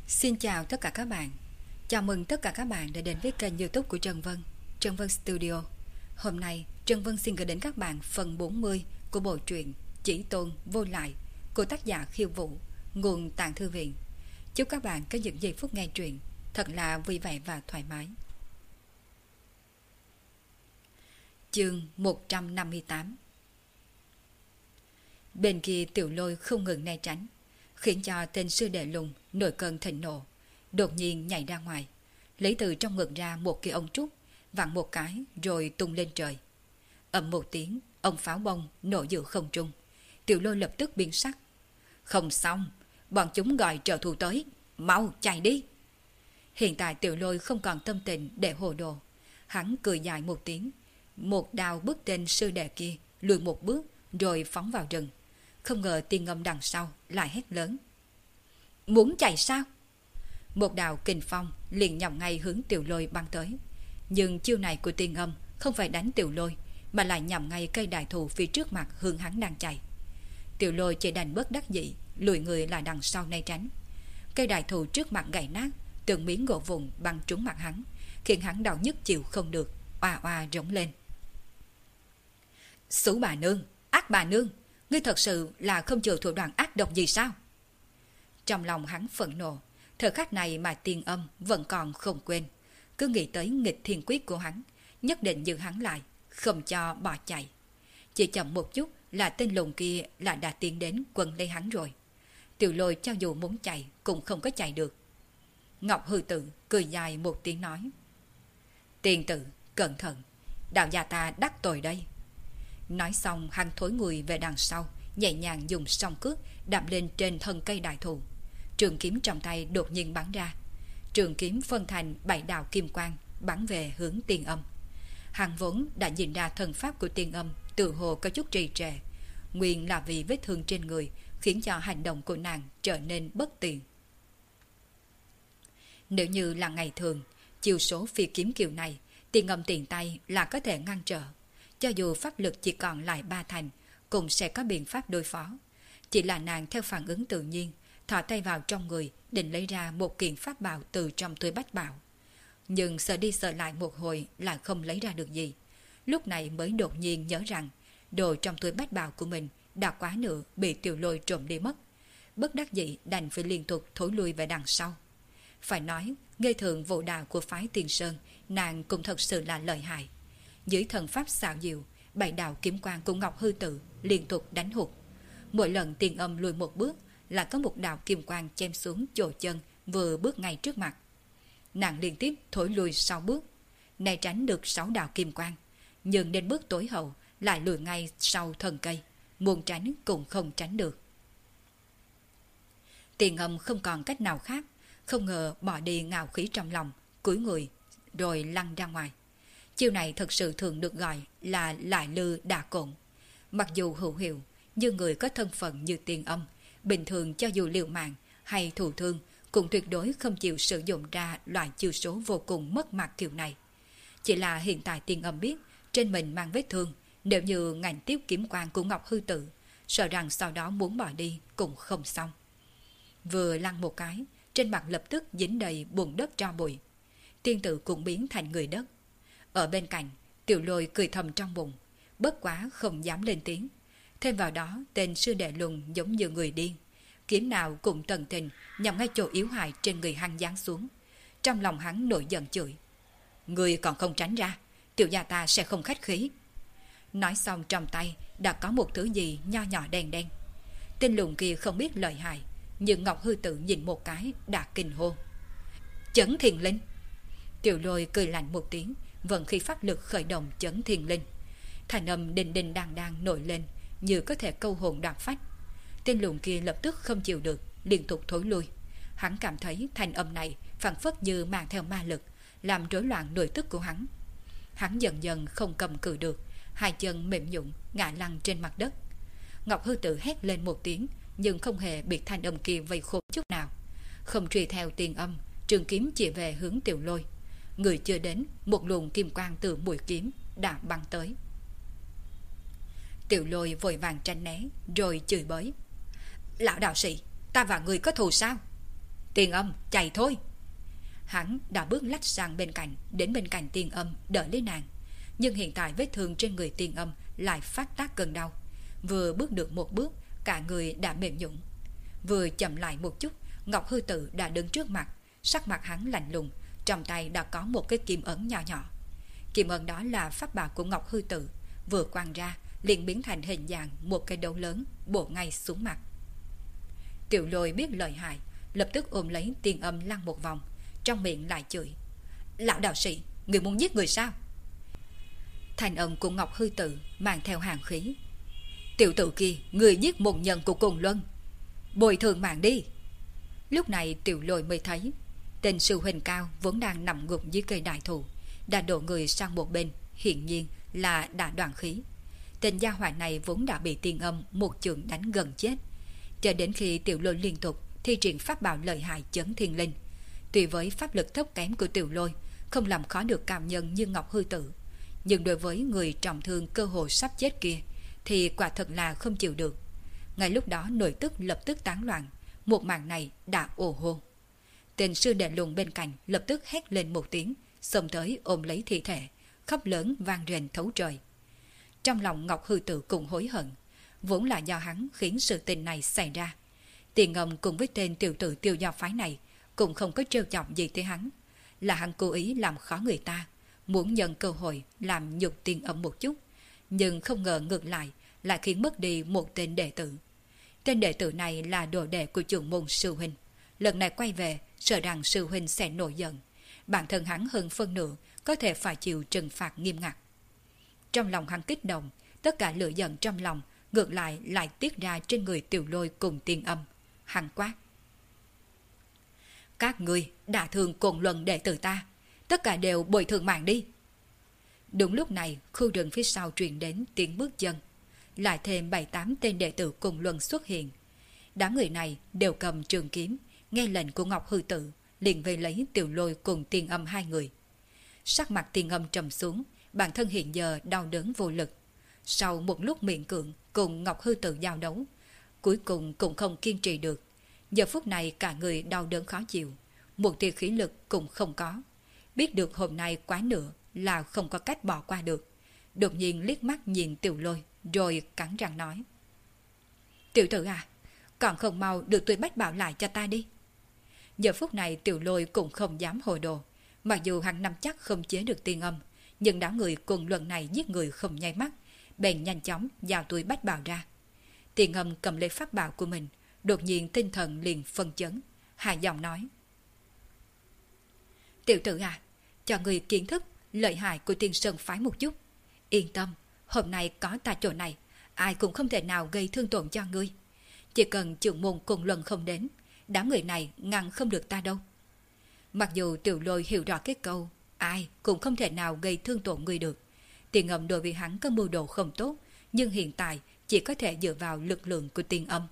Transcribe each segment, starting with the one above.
Xin chào tất cả các bạn. Chào mừng tất cả các bạn đã đến với kênh YouTube của Trần Vân, Trần Vân Studio. Hôm nay, Trần Vân xin gửi đến các bạn phần 40 của bộ truyện Chỉ Tôn Vô Lại của tác giả Khiêu Vũ, nguồn Tạng Thư Viện. Chúc các bạn có những giây phút nghe truyện thật là vui vẻ và thoải mái. Chương 158. Bên kia Tiểu Lôi không ngừng né tránh, khiến cho tên sư đệ lùng nổi cơn thịnh nộ, đột nhiên nhảy ra ngoài, lấy từ trong ngực ra một cái ống trúc, vặn một cái rồi tung lên trời. Ầm một tiếng, ông pháo bông nổ giữa không trung. Tiểu Lôi lập tức biến sắc. Không xong, bọn chúng gọi trợ thủ tới, mau chạy đi. Hiện tại Tiểu Lôi không còn tâm tình để hồ đồ. Hắn cười dài một tiếng, một đao bức tên sư đệ kia lùi một bước rồi phóng vào rừng. Không ngờ Tiên Âm đằng sau lại hét lớn. Muốn chạy sao? Một đạo kình phong liền nhằm ngay hướng Tiểu Lôi bắn tới. Nhưng chiêu này của Tiên Âm không phải đánh Tiểu Lôi, mà lại nhằm ngay cây đại thụ phía trước mặt hướng hắn đang chạy. Tiểu Lôi chỉ đành bất đắc dĩ lùi người lại đằng sau né tránh. Cây đại thụ trước mặt gãy nát, từng miếng gỗ vụn bắn trúng mặt hắn, khiến hắn đau nhức chịu không được, oà oà rống lên. Sủ bà nương, ác bà nương, ngươi thật sự là không chịu thủ đoạn ác độc gì sao? Trong lòng hắn phẫn nộ, thời khắc này mà Tiên Âm vẫn còn không quên, cứ nghĩ tới nghịch thiên quyết của hắn, nhất định giữ hắn lại, không cho bỏ chạy. Chỉ chậm một chút là tên lùn kia là đã tiến đến quần lấy hắn rồi. Tiểu Lôi cho dù muốn chạy cũng không có chạy được. Ngọc Hư Tử cười dài một tiếng nói. Tiên tử, cẩn thận, đạo gia ta đắc tội đây. Nói xong hắn thối người về đằng sau, nhẹ nhàng dùng song cước đạp lên trên thân cây đại thụ. Trường kiếm trong tay đột nhiên bắn ra. Trường kiếm phân thành 7 đạo kim quang bắn về hướng Tiên Âm. Hắn vốn đã nhìn ra thân pháp của Tiên Âm tự hồ có chút trì trệ, nguyên là vì vết thương trên người khiến cho hành động của nàng trở nên bất tiện. Nếu như là ngày thường, chiêu số phi kiếm kiểu này, Tiên Âm tiện tay là có thể ngăn trở. Cho dù pháp lực chỉ còn lại 3 thành, cũng sẽ có biện pháp đối phó. Chỉ là nàng theo phản ứng tự nhiên, thò tay vào trong người, định lấy ra một kiện pháp bảo từ trong túi bách bảo. Nhưng sợ đi sợ lại một hồi là không lấy ra được gì. Lúc này mới đột nhiên nhớ rằng, đồ trong túi bách bảo của mình đã quá nửa bị Tiểu Lôi trộm đi mất. Bất đắc dĩ đành phải liên tục thối lui về đằng sau. Phải nói, nghê thường vụ đạo của phái Tiền Sơn, nàng cũng thật sự là lợi hại. Dưới thần pháp xảo diệu, 7 đạo kiếm quang của Ngọc Hư Tử liên tục đánh hụt. Mỗi lần Tiên Âm lùi một bước là có một đạo kim quang chém xuống chỗ chân vừa bước ngay trước mặt. Nàng liên tiếp thối lùi 6 bước, né tránh được 6 đạo kim quang, nhưng đến bước tối hậu lại lùi ngay sau thân cây, muốn tránh cũng không tránh được. Tiên Âm không còn cách nào khác, không ngờ bỏ đi ngạo khí trong lòng, cúi người rồi lăn ra ngoài. Chiêu này thật sự thường được gọi là lại lư đả cổn. Mặc dù hữu hiệu, nhưng người có thân phận như Tiên Âm, bình thường cho dù liều mạng hay thụ thương, cũng tuyệt đối không chịu sử dụng ra loại chiêu số vô cùng mất mặt kiểu này. Chỉ là hiện tại Tiên Âm biết trên mình mang vết thương, nếu như ngạnh tiếp kiếm quang của Ngọc Hư Tử, sợ rằng sau đó muốn bỏ đi cũng không xong. Vừa lăn một cái, trên mặt lập tức dính đầy bùn đất tro bụi. Tiên tử cũng biến thành người đất. Ở bên cạnh, Tiểu Lôi cười thầm trong bụng, bất quá không dám lên tiếng. Thêm vào đó, tên sư đệ lùn giống như người điên, kiếm nào cũng tận tình nhằm ngay chỗ yếu hại trên người hắn giáng xuống. Trong lòng hắn nổi giận chửi. Người còn không tránh ra, tiểu gia ta sẽ không khách khí. Nói xong trong tay đã có một thứ gì nho nhỏ đen đen. Tên lùn kia không biết lợi hại, nhưng Ngọc Hư Tử nhìn một cái đã kinh hô. Chấn Thiên Linh. Tiểu Lôi cười lạnh một tiếng, vận khí pháp lực khởi động Chấn Thiên Linh. Thành âm đình đình đang nổi lên, như có thể câu hồn đoạt phách. Tên lùn kia lập tức không chịu được, liên tục thối lui. Hắn cảm thấy thanh âm này phảng phất như mang theo ma lực, làm rối loạn nội tức của hắn. Hắn dần dần không cầm cự được, hai chân mềm nhũn ngã lăn trên mặt đất. Ngọc Hư Tử hét lên một tiếng, nhưng không hề bị thanh âm kia vây khốn chút nào. Không truy theo Tiên Âm, trường kiếm chỉ về hướng Tiểu Lôi. Người chưa đến, một luồng kim quang từ mũi kiếm đã bắn tới. Tiểu Lôi vội vàng tránh né, rồi chửi bới. Lão đạo sĩ, ta và người có thù sao? Tiền Âm, chạy thôi. Hắn đã bước lách sang bên cạnh, đến bên cạnh Tiền Âm đỡ lấy nàng. Nhưng hiện tại vết thương trên người Tiền Âm lại phát tác cơn đau. Vừa bước được một bước, cả người đã mềm nhũn. Vừa chậm lại một chút, Ngọc Hư Tử đã đứng trước mặt, sắc mặt hắn lạnh lùng, trong tay đã có một cái kim ấn nhỏ nhỏ. Kim ấn đó là pháp bảo của Ngọc Hư Tử, vừa quăng ra liền biến thành hình dạng một cái đấu lớn bổ ngay xuống mặt. Tiểu Lôi biết lợi hại, lập tức ôm lấy Tiền Âm lăn một vòng, trong miệng lại chửi: Lão đạo sĩ, người muốn giết người sao? Thành âm của Ngọc Hư Tử mang theo hàn khí: Tiểu tử kia, người giết một nhân của Côn Luân, bồi thường mạng đi. Lúc này Tiểu Lôi mới thấy tên sư huynh cao vốn đang nằm gục dưới cây đại thụ đã đổ người sang một bên, hiển nhiên là đã đoạn khí. Tên gia hỏa này vốn đã bị Tiền Âm một chưởng đánh gần chết, cho đến khi Tiểu Lôi liên tục thi triển pháp bảo lợi hại chấn thiên linh. Tuy với pháp lực thấp kém của Tiểu Lôi không làm khó được cảm nhân như Ngọc Hư Tử, nhưng đối với người trọng thương cơ hồ sắp chết kia thì quả thật là không chịu được. Ngay lúc đó nội tức lập tức tán loạn, một màn này đã ồ hô. Tên sư đệ lùn bên cạnh lập tức hét lên một tiếng, xông tới ôm lấy thi thể, khóc lớn vang rền thấu trời. Trong lòng Ngọc Hư Tử cũng hối hận, vốn là do hắn khiến sự tình này xảy ra. Tiền Âm cùng với tên tiểu tử Tiêu Do phái này cũng không có trêu chọc gì tới hắn, là hắn cố ý làm khó người ta, muốn nhận cơ hội làm nhục Tiền Âm một chút, nhưng không ngờ ngược lại khiến mất đi một tên đệ tử. Tên đệ tử này là đồ đệ của trưởng môn sư huynh, lần này quay về sợ rằng sư huynh sẽ nổi giận, bản thân hắn hơn phân nửa có thể phải chịu trừng phạt nghiêm ngặt. Trong lòng hắn kích động, tất cả lửa giận trong lòng ngược lại tiết ra trên người Tiểu Lôi cùng Tiền Âm. Hắn quát: Các ngươi đả thương Côn Luân đệ tử ta, tất cả đều bồi thường mạng đi. Đúng lúc này, khu rừng phía sau truyền đến tiếng bước chân, lại thêm 7-8 tên đệ tử Côn Luân xuất hiện. Đám người này đều cầm trường kiếm, nghe lệnh của Ngọc Hư Tử liền về lấy Tiểu Lôi cùng Tiền Âm hai người. Sắc mặt Tiền Âm trầm xuống, bản thân hiện giờ đau đớn vô lực. Sau một lúc miễn cưỡng cùng Ngọc Hư Tử giao đấu, cuối cùng cũng không kiên trì được. Giờ phút này cả người đau đớn khó chịu, một tia khí lực cũng không có. Biết được hôm nay quá nữa là không có cách bỏ qua được, đột nhiên liếc mắt nhìn Tiểu Lôi rồi cắn răng nói: Tiểu tử à, còn không mau được tôi bách bảo lại cho ta đi. Giờ phút này Tiểu Lôi cũng không dám hồ đồ, mặc dù hắn nắm chắc không chế được Tiền Âm, nhưng đám người cùng luận này giết người không nháy mắt, bèn nhanh chóng giao túi bách bảo ra. Tiền Âm cầm lấy pháp bảo của mình, đột nhiên tinh thần liền phân chấn, hạ giọng nói: Tiểu tử à, cho người kiến thức lợi hại của Tiên Sơn phái một chút. Yên tâm, hôm nay có ta chỗ này, ai cũng không thể nào gây thương tổn cho ngươi. Chỉ cần trưởng môn cùng luận không đến, đám người này ngăn không được ta đâu. Mặc dù Tiểu Lôi hiểu rõ cái câu ai cũng không thể nào gây thương tổn người được, Tiền Âm đối với hắn có mưu đồ không tốt, nhưng hiện tại chỉ có thể dựa vào lực lượng của Tiền Âm.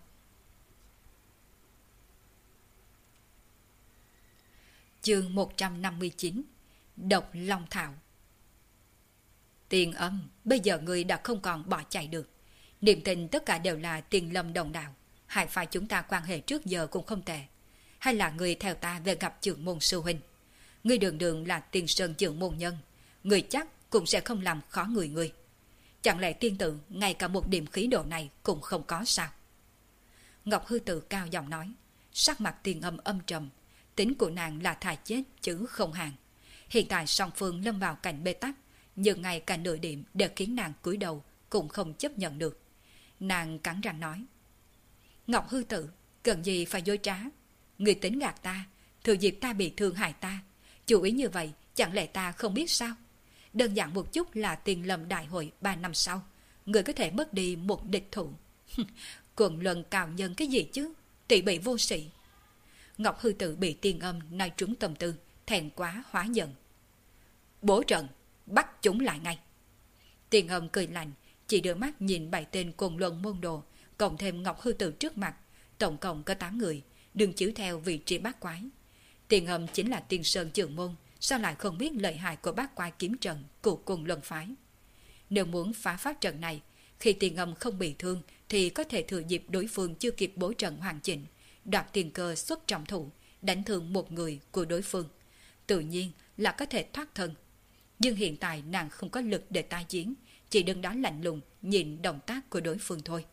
Chương 159: Độc Long Thảo. Tiền Âm, bây giờ người đã không còn bỏ chạy được. Niềm tin tất cả đều là Tiền Lâm đồng đạo, hai phải chúng ta quan hệ trước giờ cũng không tệ. Hay là người theo ta về gặp trưởng môn sư huynh? Người đường đường là Tiền Sơn trưởng môn nhân, người chắc cũng sẽ không làm khó người. Chẳng lẽ tiên tử ngay cả một điểm khí độ này cũng không có sao? Ngọc Hư Tử cao giọng nói, sắc mặt Tiền Âm âm trầm. Tính của nàng là thà chết chứ không hàng. Hiện tại song phương lâm vào cảnh bế tắc, nhưng ngay cả nửa điểm đều khiến nàng cúi đầu cũng không chấp nhận được. Nàng cắn răng nói: Ngọc Hư Tử, cần gì phải dối trá? Người tính gạt ta, thừa dịp ta bị thương hại ta. Chủ ý như vậy chẳng lẽ ta không biết sao? Đơn giản một chút là Tiền Lâm đại hội 3 năm sau, người có thể mất đi một địch thủ. Cuồng luận cao nhân cái gì chứ? Tỷ bị vô sĩ. Ngọc Hư Tử bị Tiền Âm nói trúng tâm tư, thẹn quá hóa giận. Bố trận, bắt chúng lại ngay. Tiền Âm cười lạnh, chỉ đưa mắt nhìn 7 tên cùng luận môn đồ, cộng thêm Ngọc Hư Tử trước mặt, tổng cộng có 8 người, đừng chiếu theo vị trí bát quái. Tiền Âm chính là Tiên Sơn trưởng môn, sao lại không biết lợi hại của bát quái kiếm trận của cùng luận phái? Nếu muốn phá pháp trận này, khi Tiền Âm không bị thương thì có thể thừa dịp đối phương chưa kịp bố trận hoàn chỉnh, đoạt tiền cơ xuất trọng thủ, đánh thương một người của đối phương, tự nhiên là có thể thoát thân. Nhưng hiện tại nàng không có lực để tái chiến, chỉ đứng đó lạnh lùng nhìn động tác của đối phương thôi.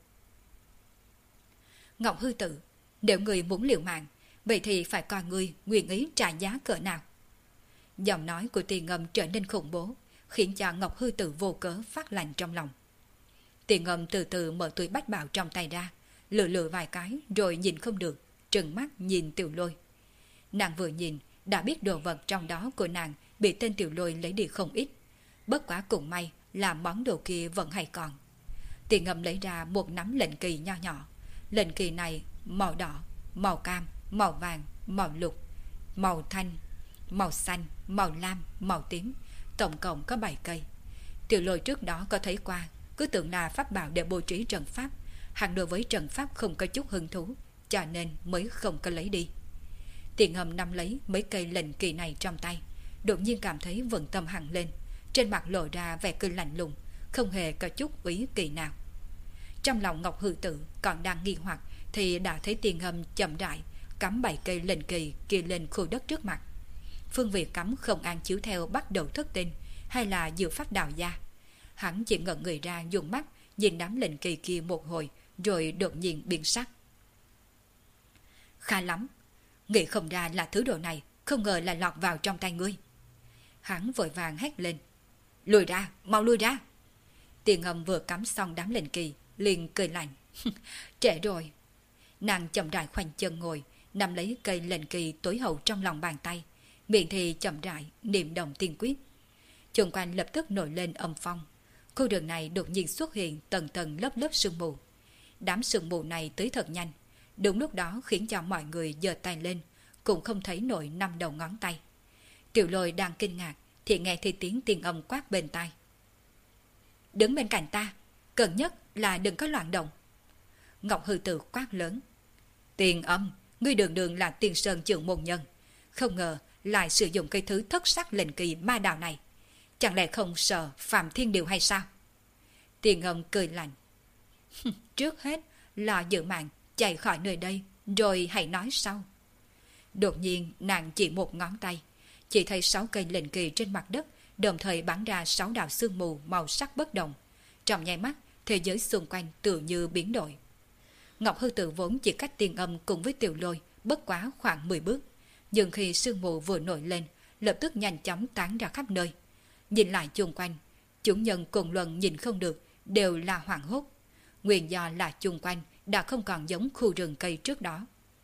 Ngọc Hư Tử, nếu người muốn liều mạng, vậy thì phải coi người nguyện ý trả giá cỡ nào. Giọng nói của Tiền Ngâm trở nên khủng bố, khiến cho Ngọc Hư Tử vô cớ phát lạnh trong lòng. Tiền Ngâm từ từ mở túi bách bảo trong tay ra, lựa lựa vài cái rồi nhìn không được, trừng mắt nhìn Tiểu Lôi. Nàng vừa nhìn đã biết đồ vật trong đó của nàng bị tên Tiểu Lôi lấy đi không ít, bất quá cũng may là món đồ kia vẫn hay còn. Tiền Ngâm lấy ra một nắm lệnh kỳ nho nhỏ. Lệnh kỳ này màu đỏ, màu cam, màu vàng, màu lục, màu thanh, màu xanh, màu lam, màu tím, tổng cộng có 7 cây. Tiểu Lôi trước đó có thấy qua, cứ tưởng là pháp bảo để bố trí trận pháp, hắn đối với trận pháp không có chút hứng thú, cho nên mới không có lấy đi. Tiền Ngâm nắm lấy mấy cây lệnh kỳ này trong tay, đột nhiên cảm thấy vần tâm hằn lên, trên mặt lộ ra vẻ cười lạnh lùng, không hề có chút ý kỳ nào. Trong lòng Ngọc Hư Tử còn đang nghi hoặc thì đã thấy Tiền Ngâm chậm rãi cắm 7 cây lệnh kỳ kia lên khu đất trước mặt. Phương vị cắm không an chiếu theo bắt đầu thất tinh hay là diệu pháp đào gia. Hắn chỉ ngẩn người ra dùng mắt nhìn đám lệnh kỳ kia một hồi rồi đột nhiên biến sắc. Khá lắm, nghĩ không ra là thứ đồ này, không ngờ là lọt vào trong tay ngươi. Hắn vội vàng hét lên. Lùi ra, mau lùi ra. Tiền Ngâm vừa cắm xong đám lệnh kỳ liền cười lạnh. Trễ rồi. Nàng chậm rãi khoanh chân ngồi, nắm lấy cây lệnh kỳ tối hậu trong lòng bàn tay, miệng thì chậm rãi niệm động tiên quyết. Xung quanh lập tức nổi lên âm phong. Khu đường này đột nhiên xuất hiện tầng tầng lớp lớp sương mù. Đám sương mù này tới thật nhanh, đúng lúc đó khiến cho mọi người giơ tay lên cũng không thấy nổi 5 đầu ngón tay. Tiểu Lôi đang kinh ngạc thì nghe thấy tiếng Tiền Âm quát bên tai. Đứng bên cạnh ta, cần nhất là đừng có loạn động. Ngọc Hư Tử quát lớn. Tiền Âm, ngươi đường đường là Tiền Sơn trưởng môn nhân, không ngờ lại sử dụng cây thứ thất sắc lệnh kỳ ma đạo này, chẳng lẽ không sợ Phạm Thiên Điều hay sao? Tiền Âm cười lạnh. Trước hết là giữ mạng chạy khỏi nơi đây, rồi hãy nói sau. Đột nhiên nàng chỉ một ngón tay, chỉ thấy 6 cây lệnh kỳ trên mặt đất đồng thời bắn ra 6 đạo sương mù màu sắc bất đồng. Trong nháy mắt, thế giới xung quanh tự như biến đổi. Ngọc Hư Tử vốn chỉ cách Tiền Âm cùng với Tiểu Lôi bất quá khoảng 10 bước, nhưng khi sương mù vừa nổi lên, lập tức nhanh chóng tán ra khắp nơi. Nhìn lại chung quanh, chúng nhân cùng luận nhìn không được, đều là hoảng hốt. Nguyên do là chung quanh đã không còn giống khu rừng cây trước đó.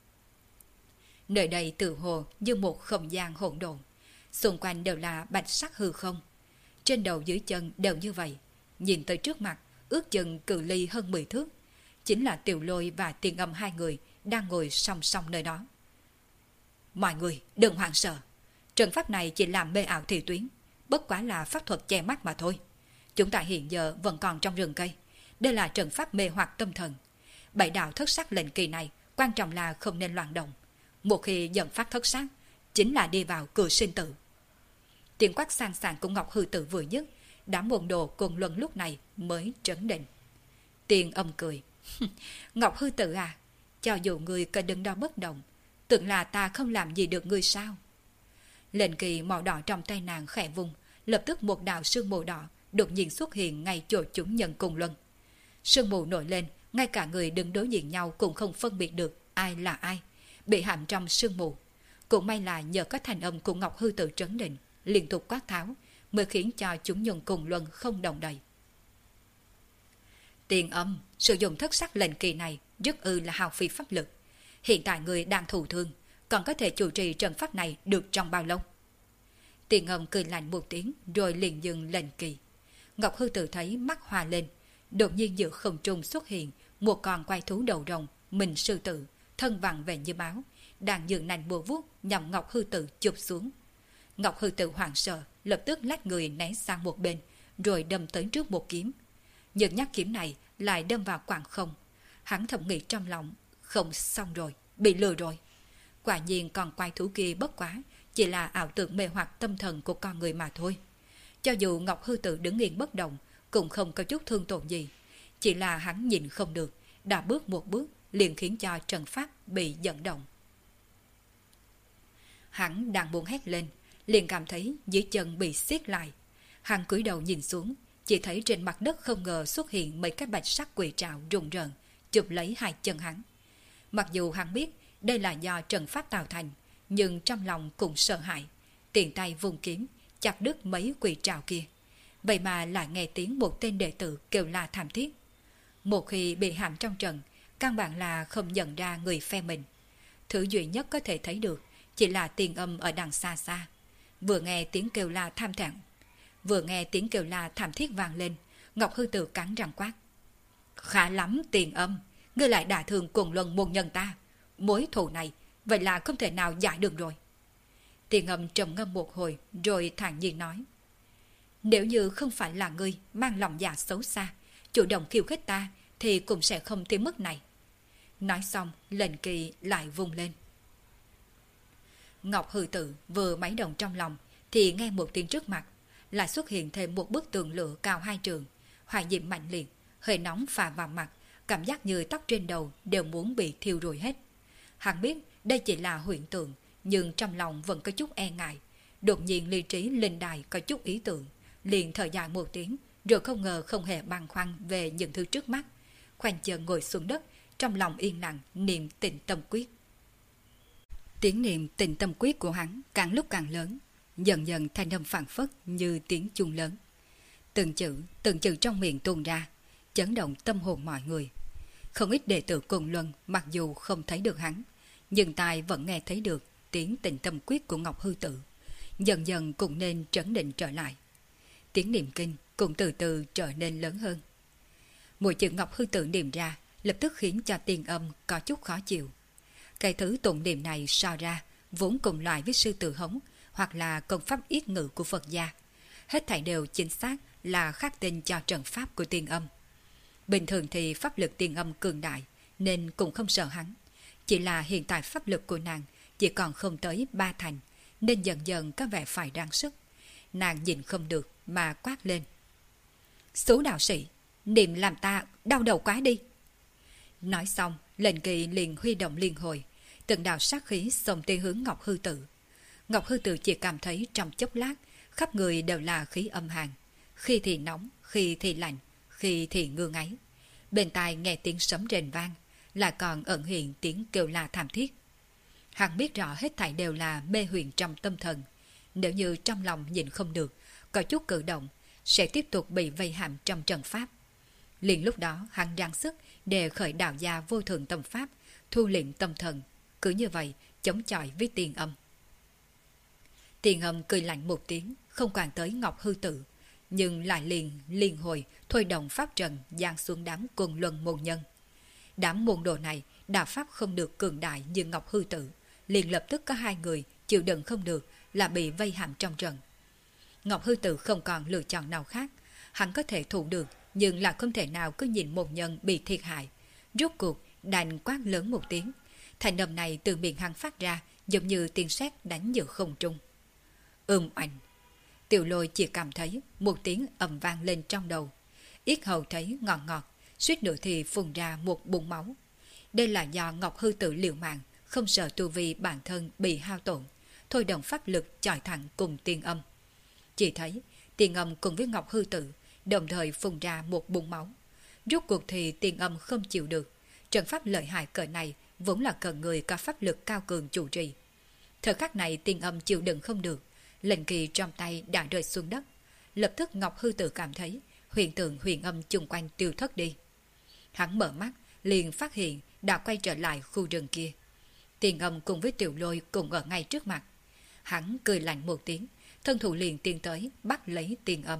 Nơi đây tự hồ như một không gian hỗn độn, xung quanh đều là bạch sắc hư không. Trên đầu dưới chân đều như vậy, nhìn tới trước mặt, ước chừng cự ly hơn 10 thước. Chính là Tiểu Lôi và Tiền Âm hai người đang ngồi song song nơi đó. Mọi người đừng hoảng sợ, trận pháp này chỉ làm mê ảo thị tuyến, bất quá là pháp thuật che mắt mà thôi. Chúng ta hiện giờ vẫn còn trong rừng cây, đây là trận pháp mê hoặc tâm thần. 7 đạo thất sắc lệnh kỳ này quan trọng là không nên loạn động. Một khi dẫn phát thất sắc, chính là đi vào cửa sinh tử. Tiếng quát sang sảng của Ngọc Hư Tử vừa dứt, đám môn đồ cùng luận lúc này mới trấn định. Tiền Âm cười. Ngọc Hư Tử à, cho dù người cần đứng đó bất động, tưởng là ta không làm gì được ngươi sao? Lệnh kỳ màu đỏ trong tay nàng khẽ vùng, lập tức một đạo sương mù đỏ đột nhiên xuất hiện ngay chỗ chúng nhân cùng luận. Sương mù nổi lên, ngay cả người đứng đối diện nhau cũng không phân biệt được ai là ai, bị hãm trong sương mù. Cũng may là nhờ có thành âm của Ngọc Hư Tử trấn định, liên tục quát tháo, mới khiến cho chúng nhân cùng luận không đồng đầy. Tiền Âm, sử dụng thất sắc lệnh kỳ này rất là hao phí pháp lực. Hiện tại người đang thụ thương, còn có thể chủ trì trận pháp này được trong bao lâu? Tiền Âm cười lạnh một tiếng rồi liền dừng lệnh kỳ. Ngọc Hư Tử thấy mắt hòa lên, đột nhiên giữa không trung xuất hiện một con quái thú đầu rồng, mình sư tử, thân vặn về như báo, đang dựng nành bùa vuốt nhằm Ngọc Hư Tử chụp xuống. Ngọc Hư Tử hoảng sợ, lập tức lách người né sang một bên, rồi đâm tới trước một kiếm. Nhưng nhát kiếm này lại đâm vào quảng không. Hắn thầm nghĩ trong lòng, không xong rồi, bị lừa rồi. Quả nhiên con quái thú kia bất quá, chỉ là ảo tưởng mê hoặc tâm thần của con người mà thôi. Cho dù Ngọc Hư Tử đứng yên bất động, cũng không có chút thương tổn gì. Chỉ là hắn nhìn không được, đã bước một bước liền khiến cho trận pháp bị dẫn động. Hắn đang muốn hét lên, liền cảm thấy dưới chân bị siết lại. Hắn cúi đầu nhìn xuống, chỉ thấy trên mặt đất không ngờ xuất hiện mấy cái bạch sắc quỷ trảo rùng rợn, chụp lấy hai chân hắn. Mặc dù hắn biết đây là do trận pháp tạo thành, nhưng trong lòng cũng sợ hãi, tiện tay vùng kiếm, chặt đứt mấy quỷ trảo kia. Vậy mà lại nghe tiếng một tên đệ tử kêu la thảm thiết. Một khi bị hãm trong trận, căn bản là không nhận ra người phe mình. Thứ duy nhất có thể thấy được chỉ là tiền âm ở đằng xa xa. Vừa nghe tiếng kêu la thảm thiết vang lên, Ngọc Hư Tử cắn răng quát: khá lắm tiền âm, ngươi lại đả thương Cuồng Luân môn nhân ta. Mối thù này vậy là không thể nào giải được rồi. Tiền âm trầm ngâm một hồi rồi thản nhiên nói: nếu như không phải là ngươi mang lòng dạ xấu xa, chủ động khiêu khích ta, thì cũng sẽ không tới mức này. Nói xong, lệnh kỳ lại vung lên. Ngọc Hư Tử vừa máy động trong lòng, thì nghe một tiếng trước mặt, lại xuất hiện thêm một bức tường lửa cao 2 trượng, hỏa diệm mạnh liệt, hơi nóng phả vào mặt, cảm giác như tóc trên đầu đều muốn bị thiêu rụi hết. Hắn biết đây chỉ là huyễn tượng, nhưng trong lòng vẫn có chút e ngại. Đột nhiên lý trí linh đài có chút ý tưởng, liền thở dài một tiếng, rồi không ngờ không hề băn khoăn về những thứ trước mắt. Khoanh chân ngồi xuống đất, trong lòng yên lặng niệm Tịnh Tâm Quyết. Tiếng niệm Tịnh Tâm Quyết của hắn càng lúc càng lớn, dần dần thanh âm phảng phất như tiếng chuông lớn. Từng chữ trong miệng tuôn ra, chấn động tâm hồn mọi người. Không ít đệ tử Côn Luân mặc dù không thấy được hắn, nhưng tai vẫn nghe thấy được tiếng Tịnh Tâm Quyết của Ngọc Hư Tử, dần dần cũng nên trấn định trở lại. Tiếng niệm kinh cũng từ từ trở nên lớn hơn. Mỗi chữ Ngọc Hư Tử niệm ra lập tức khiến cho tiên âm có chút khó chịu. Cái thứ tụng niệm này so ra vốn cùng loại với sư tử hống hoặc là công pháp yết ngữ của Phật gia. Hết thảy đều chính xác là khắc tên cho trận pháp của tiên âm. Bình thường thì pháp lực tiên âm cường đại nên cũng không sợ hắn. Chỉ là hiện tại pháp lực của nàng chỉ còn không tới 3 thành, nên dần dần có vẻ phải ráng sức. Nàng nhìn không được mà quát lên: số đạo sĩ, niệm làm ta đau đầu quá đi. Nói xong, lệnh kỳ liền huy động liên hồi, từng đạo sát khí xông tới hướng Ngọc Hư Tử. Ngọc Hư Tử chỉ cảm thấy trong chốc lát, khắp người đều là khí âm hàn, khi thì nóng, khi thì lạnh, khi thì ngưa ngáy. Bên tai nghe tiếng sấm rền vang, lại còn ẩn hiện tiếng kêu la thảm thiết. Hắn biết rõ hết thảy đều là mê huyền trong tâm thần, nếu như trong lòng nhìn không được, có chút cử động, sẽ tiếp tục bị vây hãm trong trận pháp. Liền lúc đó hắn ráng sức để khởi đạo gia vô thượng tâm pháp, thu liệm tâm thần, cứ như vậy chống chọi với tiền âm. Tiền âm cười lạnh một tiếng, không quản tới Ngọc Hư Tử, nhưng lại liền hồi thôi động pháp trận giáng xuống đám Côn Luân môn nhân. Đám môn đồ này đạo pháp không được cường đại như Ngọc Hư Tử, liền lập tức có 2 người chịu đựng không được là bị vây hãm trong trận. Ngọc Hư Tử không còn lựa chọn nào khác, hắn có thể thủ được nhưng là không thể nào cứ nhìn môn nhân bị thiệt hại. Rốt cuộc đành quát lớn một tiếng, thành âm này từ miệng hắn phát ra giống như tiếng sét đánh giữa không trung. Oanh! Tiểu Lôi chỉ cảm thấy một tiếng ầm vang lên trong đầu, yết hầu thấy ngọt ngọt, suýt nữa thì phun ra một bụng máu. Đây là do Ngọc Hư Tử liều mạng, không sợ tu vi bản thân bị hao tổn, thôi động pháp lực chọi thẳng cùng tiên âm. Chỉ thấy tiên âm cùng với Ngọc Hư Tử đồng thời phun ra một bụng máu. Rốt cuộc thì tiên âm không chịu được, trận pháp lợi hại cỡ này vốn là cần người có pháp lực cao cường chủ trì. Thời khắc này tiên âm chịu đựng không được, lệnh kỳ trong tay đã rơi xuống đất. Lập tức Ngọc Hư Tử cảm thấy huyền tượng huyền âm chung quanh tiêu thất đi. Hắn mở mắt, liền phát hiện đã quay trở lại khu rừng kia. Tiền âm cùng với Tiểu Lôi cùng ở ngay trước mặt. Hắn cười lạnh một tiếng, thân thủ liền tiến tới bắt lấy tiền âm.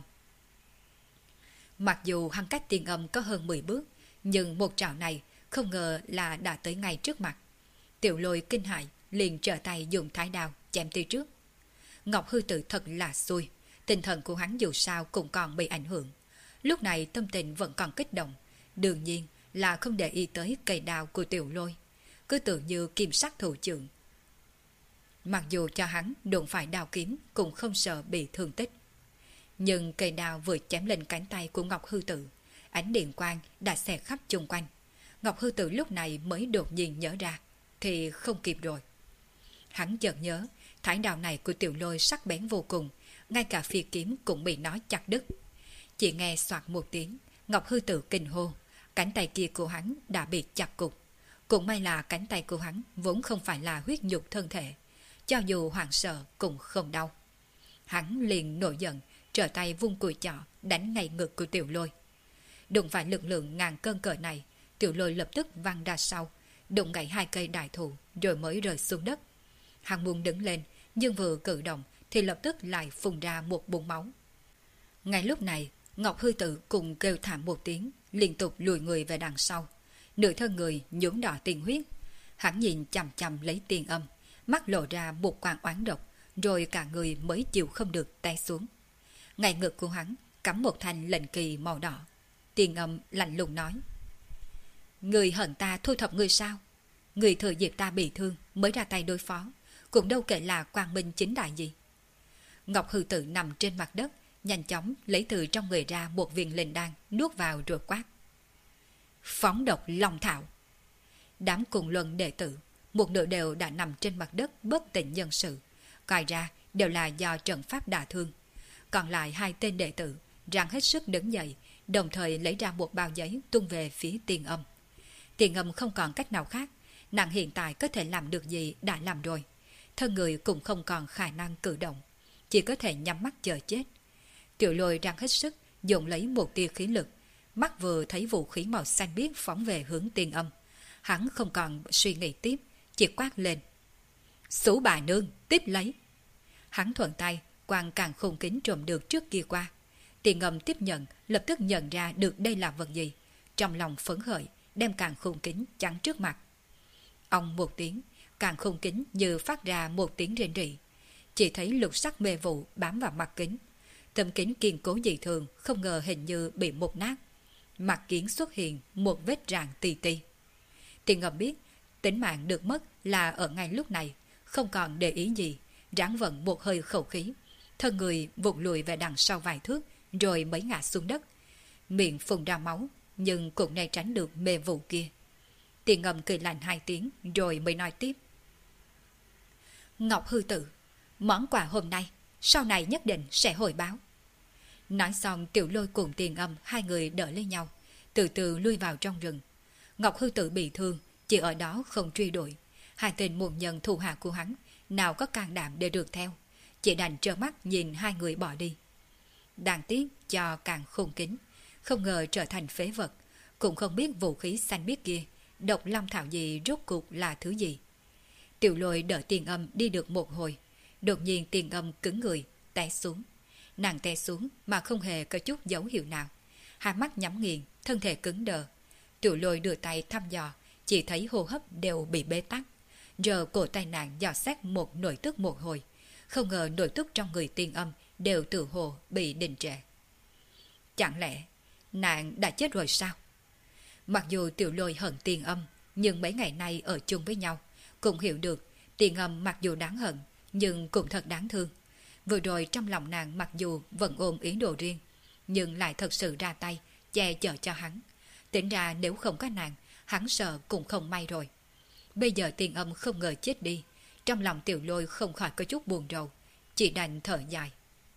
Mặc dù hắn cách tiền âm có hơn 10 bước, nhưng một trảo này không ngờ là đã tới ngay trước mặt. Tiểu Lôi kinh hãi liền trở tay dùng thái đao chém tới trước. Ngọc Hư Tử thật là xui, tinh thần của hắn dù sao cũng còn bị ảnh hưởng. Lúc này tâm tình vẫn còn kích động, đương nhiên là không để ý tới cây đao của Tiểu Lôi, cứ tưởng như kim sắc thủ trưởng. Mặc dù cho hắn đụng phải đao kiếm cũng không sợ bị thương tích. Nhưng cây đao vừa chém lên cánh tay của Ngọc Hư Tử, ánh điện quang đã xẹt khắp chung quanh. Ngọc Hư Tử lúc này mới đột nhiên nhớ ra, thì không kịp rồi. Hắn chợt nhớ, Thái đao này của Tiểu Lôi sắc bén vô cùng, ngay cả phi kiếm cũng bị nó chặt đứt. Chỉ nghe soạt một tiếng, Ngọc Hư Tử kinh hô, cánh tay kia của hắn đã bị chặt cục. Cũng may là cánh tay của hắn vốn không phải là huyết nhục thân thể, cho dù hoảng sợ cũng không đau. Hắn liền nổi giận, trở tay vung cùi chỏ đánh ngay ngực của Tiểu Lôi. Đụng phải lực lượng ngàn cân cỡ này, Tiểu Lôi lập tức văng ra sau, đụng gãy 2 cây đại thụ rồi mới rơi xuống đất. Hắn muốn đứng lên, nhưng vừa cử động thì lập tức lại phun ra một búng máu. Ngay lúc này, Ngọc Hư Tử cùng kêu thảm một tiếng, liên tục lùi người về đằng sau. Nửa thân người nhuốm đỏ tiền huyết. Hắn nhìn chằm chằm lấy Tiền Âm, mắt lộ ra một quang oán độc, rồi cả người mới chịu không được té xuống. Ngay ngực của hắn cắm một thanh lệnh kỳ màu đỏ. Tiền Âm lạnh lùng nói: Người hận ta thu thập ngươi sao? Người thừa dịp ta bị thương mới ra tay đối phó, cũng đâu kể là quang minh chính đại gì. Ngọc Hư Tử nằm trên mặt đất, nhanh chóng lấy từ trong người ra một viên linh đan, nuốt vào rồi quát: Phóng độc long thảo. Đám cùng luân đệ tử, một nửa đều đã nằm trên mặt đất bất tỉnh nhân sự, coi ra đều là do trận pháp đả thương. Còn lại 2 tên đệ tử ráng hết sức đứng dậy, đồng thời lấy ra một bao giấy tung về phía Tiền Âm. Tiền Âm không còn cách nào khác, nàng hiện tại có thể làm được gì đã làm rồi, thân người cũng không còn khả năng cử động, chỉ có thể nhắm mắt chờ chết. Tiểu Lôi ráng hết sức dùng lấy một tia khí lực, mắt vừa thấy vũ khí màu xanh biếc phóng về hướng Tiền Âm, hắn không còn suy nghĩ tiếp, chỉ quát lên: Sủ bà nương, tiếp lấy. Hắn thuận tay quăng càng khung kính trộm được trước kia qua. Tiền Âm tiếp nhận, lập tức nhận ra được đây là vật gì, trong lòng phấn khởi, đem càng khung kính chắn trước mặt. Ông một tiếng, càng khung kính như phát ra một tiếng rên rỉ. Chỉ thấy lục sắc mê vụ bám vào mặt kính. Tấm kính kiên cố dị thường, không ngờ hình như bị mục nát. Mặt kính xuất hiện một vết rạn tì tì. Tiền Âm biết tính mạng được mất là ở ngay lúc này, không còn để ý gì, ráng vận một hơi khẩu khí, thân người vụt lùi về đằng sau vài thước, rồi mới ngã xuống đất. Miệng phun ra máu, nhưng cũng né tránh được mê vụ kia. Tiền Âm cười lạnh 2 tiếng, rồi mới nói tiếp: Ngọc Hư Tử, món quà hôm nay, sau này nhất định sẽ hồi báo. Nói xong, Tiểu Lôi cùng Tiền Âm 2 người đỡ lấy nhau, từ từ lui vào trong rừng. Ngọc Hư Tử bị thương, chỉ ở đó không truy đuổi. 2 tên môn nhân thủ hạ của hắn, nào có can đảm để được theo, chỉ đành trơ mắt nhìn 2 người bỏ đi. Đáng tiếc cho càng khôn kính, không ngờ trở thành phế vật, cũng không biết vũ khí xanh biếc kia, độc long thảo gì rốt cuộc là thứ gì. Tiểu Lôi đỡ Tiền Âm đi được một hồi, đột nhiên Tiền Âm cứng người, té xuống. Nàng té xuống mà không hề có chút dấu hiệu nào, hai mắt nhắm nghiền, thân thể cứng đờ. Tiểu Lôi đưa tay thăm dò, chỉ thấy hô hấp đều bị bế tắc. Giờ cổ tay nàng dò xét một nội tức một hồi, không ngờ nội tức trong người Tiền Âm đều tự hồ bị đình trệ. Chẳng lẽ nàng đã chết rồi sao? Mặc dù Tiểu Lôi hận Tiền Âm, nhưng mấy ngày nay ở chung với nhau, cũng hiểu được Tiền Âm mặc dù đáng hận, nhưng cũng thật đáng thương. Vừa rồi trong lòng nàng mặc dù vẫn ôm ý đồ riêng, nhưng lại thật sự ra tay che chở cho hắn. Tính ra nếu không có nàng, hắn sợ cũng không may rồi. Bây giờ Tiền Âm không ngờ chết đi, trong lòng Tiểu Lôi không khỏi có chút buồn rầu, chỉ đành thở dài.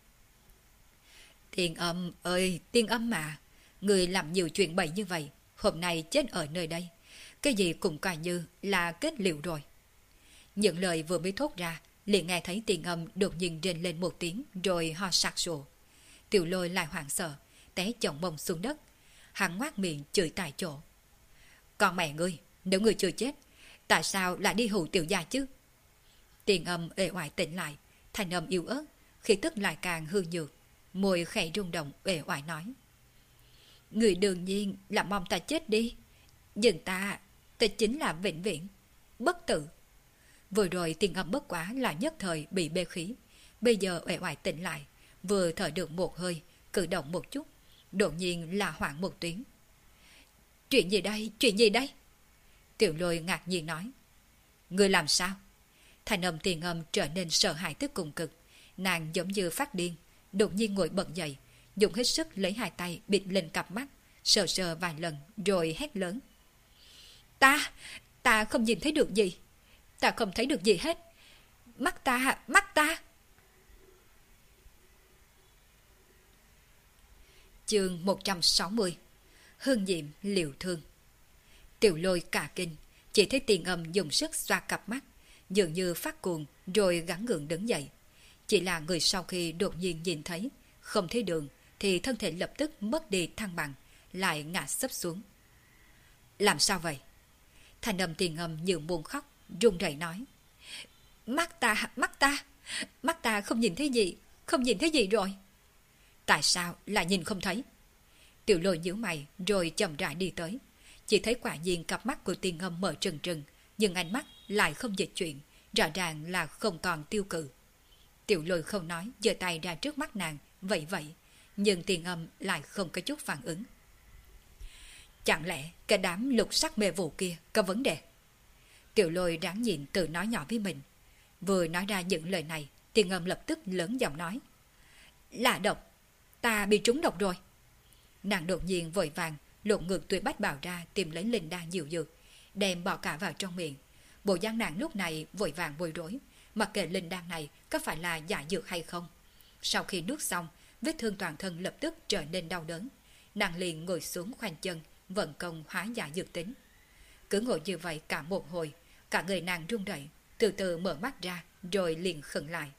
Tiền Âm ơi, Tiền Âm mà, người làm nhiều chuyện bậy như vậy, hôm nay chết ở nơi đây, cái gì cũng coi như là kết liễu rồi. Những lời vừa mới thốt ra, liền nghe thấy Tiền Âm đột nhiên rên lên một tiếng, rồi ho sặc sụa. Tiểu Lôi lại hoảng sợ, té chồng bông xuống đất. Hắn ngoác miệng chửi tại chỗ: Con mẹ ngươi, nếu ngươi chưa chết, tại sao lại đi hù tiểu gia chứ? Tiền Âm uể oải tỉnh lại, thanh âm yếu ớt, khí tức lại càng hư nhược, môi khẽ rung động uể oải nói: Người đương nhiên là mong ta chết đi, nhưng ta chính là vĩnh viễn bất tử. Vừa rồi Tiền Âm bất quá là nhất thời bị bê khí, bây giờ uể oải tỉnh lại, vừa thở được một hơi, cử động một chút, đột nhiên là hoảng một tiếng. Chuyện gì đây, chuyện gì đây? Tiểu Lôi ngạc nhiên nói: Ngươi làm sao? Thành âm Tiền Âm trở nên sợ hãi tới cùng cực, nàng giống như phát điên, đột nhiên ngồi bật dậy, dùng hết sức lấy 2 tay bịt lên cặp mắt, sờ sờ vài lần rồi hét lớn: Ta không nhìn thấy được gì, ta không thấy được gì hết. Mắt ta, mắt ta. Chương 160. Hương Diệm liều thương. Tiểu Lôi cả kinh, chỉ thấy Tiền Âm dùng sức xoa cặp mắt, dường như phát cuồng rồi gắng gượng đứng dậy. Chỉ là người sau khi đột nhiên nhìn thấy, không thấy đường, thì thân thể lập tức mất đi thăng bằng, lại ngã sấp xuống. Làm sao vậy? Thanh âm Tiền Âm như muốn khóc, run rẩy nói. Mắt ta không nhìn thấy gì, không nhìn thấy gì rồi. Tại sao lại nhìn không thấy? Tiểu Lôi nhíu mày rồi chậm rãi đi tới. Chỉ thấy quả nhiên cặp mắt của Tiền Âm mở trừng trừng, nhưng ánh mắt lại không dịch chuyển, rõ ràng là không còn tiêu cự. Tiểu Lôi không nói, giơ tay ra trước mắt nàng, vậy vậy, nhưng Tiền Âm lại không có chút phản ứng. Chẳng lẽ cái đám lục sắc mê vụ kia có vấn đề? Tiểu Lôi ráng nhịn tự nói nhỏ với mình. Vừa nói ra những lời này, Tiền Âm lập tức lớn giọng nói. Là độc, ta bị trúng độc rồi. Nàng đột nhiên vội vàng lộn ngược tuyệt bách bào ra tìm lấy linh đan dịu dược, đem bỏ cả vào trong miệng. Bộ dáng nàng lúc này vội vàng bối rối, mặc kệ linh đan này có phải là giả dược hay không. Sau khi nuốt xong, vết thương toàn thân lập tức trở nên đau đớn. Nàng liền ngồi xuống khoanh chân, vận công hóa giải dược tính. Cứ ngồi như vậy cả một hồi, cả người nàng run rẩy, từ từ mở mắt ra, rồi liền khựng lại.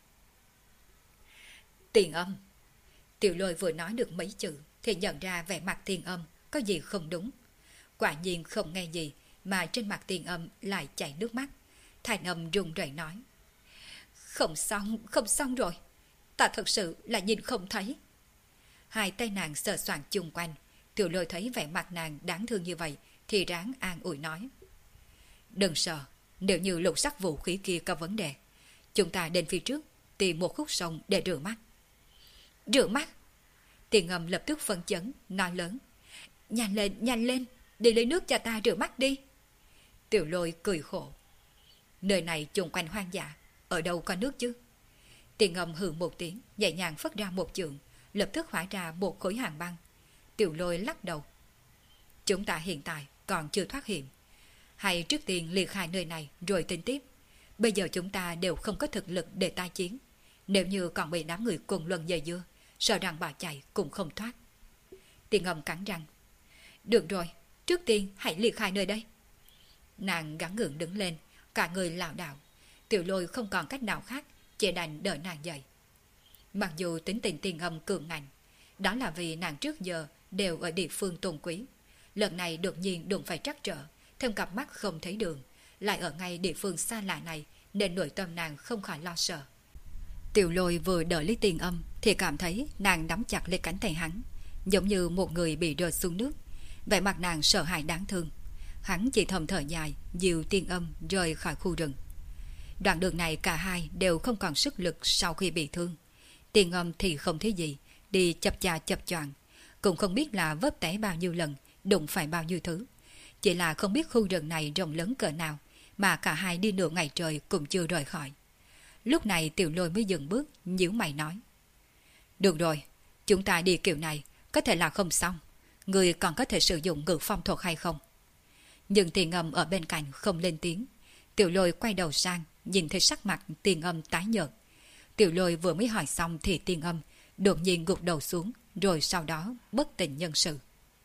Tiền Âm. Tiểu Lôi vừa nói được mấy chữ thì nhận ra vẻ mặt Tiền Âm có gì không đúng. Quả nhiên không nghe gì mà trên mặt Tiền Âm lại chảy nước mắt. Thanh âm run rẩy nói. Không xong rồi. Ta thật sự là nhìn không thấy. Hai tay nàng sờ soạng chung quanh. Tiểu Lôi thấy vẻ mặt nàng đáng thương như vậy thì ráng an ủi nói. Đừng sợ, nếu như lục sắc vũ khí kia có vấn đề, chúng ta đến phía trước tìm một khúc sông để rửa mắt. Rửa mắt? Tiền Âm lập tức phân chấn, nói lớn. Nhanh lên, đi lấy nước cho ta rửa mắt đi. Tiểu Lôi cười khổ. Nơi này chung quanh hoang dã, ở đâu có nước chứ? Tiền Âm hừ một tiếng, nhẹ nhàng phất ra một chưởng, lập tức hóa ra một khối hàng băng. Tiểu Lôi lắc đầu. Chúng ta hiện tại còn chưa thoát hiểm. Hay trước tiên liệt khai nơi này rồi tính tiếp. Bây giờ chúng ta đều không có thực lực để tái chiến. Nếu như còn bị đám người cùng luân dây dưa, sợ rằng bà chạy cũng không thoát. Tiền Âm cắn răng. Được rồi, trước tiên hãy liệt khai nơi đây. Nàng gắng gượng đứng lên, cả người lảo đảo. Tiểu Lôi không còn cách nào khác, chỉ đành đợi nàng dậy. Mặc dù tính tình Tiền Âm cường ngạnh, đó là vì nàng trước giờ đều ở địa phương tôn quý. Lần này đột nhiên đụng phải trắc trở, thêm cặp mắt không thấy đường, lại ở ngay địa phương xa lạ này, nên nội tâm nàng không khỏi lo sợ. Tiểu Lôi vừa đợi lấy Tiền Âm thì cảm thấy nàng nắm chặt lấy cánh tay hắn, giống như một người bị rơi xuống nước. Vẻ mặt nàng sợ hãi đáng thương. Hắn chỉ thầm thở dài, dìu Tiền Âm rời khỏi khu rừng. Đoạn đường này cả hai đều không còn sức lực sau khi bị thương. Tiền Âm thì không thấy gì, đi chập chà chập choạng, cũng không biết là vấp té bao nhiêu lần, đụng phải bao nhiêu thứ. Chỉ là không biết khu rừng này rộng lớn cỡ nào, mà cả hai đi nửa ngày trời cũng chưa rời khỏi. Lúc này Tiểu Lôi mới dừng bước, nhíu mày nói. Được rồi, chúng ta đi kiểu này, có thể là không xong. Người còn có thể sử dụng ngự phong thuật hay không? Nhưng Tiền Âm ở bên cạnh không lên tiếng. Tiểu Lôi quay đầu sang, nhìn thấy sắc mặt Tiền Âm tái nhợt. Tiểu Lôi vừa mới hỏi xong thì Tiền Âm đột nhiên gục đầu xuống, rồi sau đó bất tỉnh nhân sự.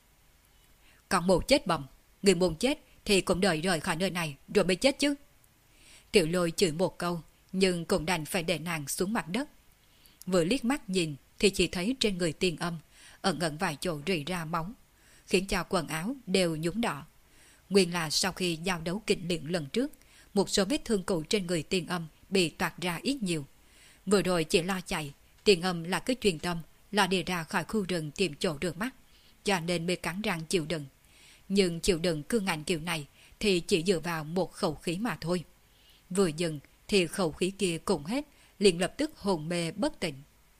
Còn một chết bầm, người muốn chết thì cũng đợi rời khỏi nơi này rồi mới chết chứ. Tiểu Lôi chửi một câu, nhưng cũng đành phải để nàng xuống mặt đất. Vừa liếc mắt nhìn thì chỉ thấy trên người Tiền Âm ẩn ẩn vài chỗ rỉ ra máu, khiến cho quần áo đều nhúm đỏ. Nguyên là sau khi giao đấu kịch liệt lần trước, một số vết thương cũ trên người Tiền Âm bị toạc ra ít nhiều. Vừa rồi chỉ lo chạy, Tiền Âm là cứ chuyên tâm là đi ra khỏi khu rừng tìm chỗ rửa mắt, cho nên mới cắn răng chịu đựng. Nhưng chịu đựng cương ngạnh kiểu này thì chỉ dựa vào một khẩu khí mà thôi. Vừa dừng thì khẩu khí kia cũng hết, liền lập tức hồn mê bất tỉnh.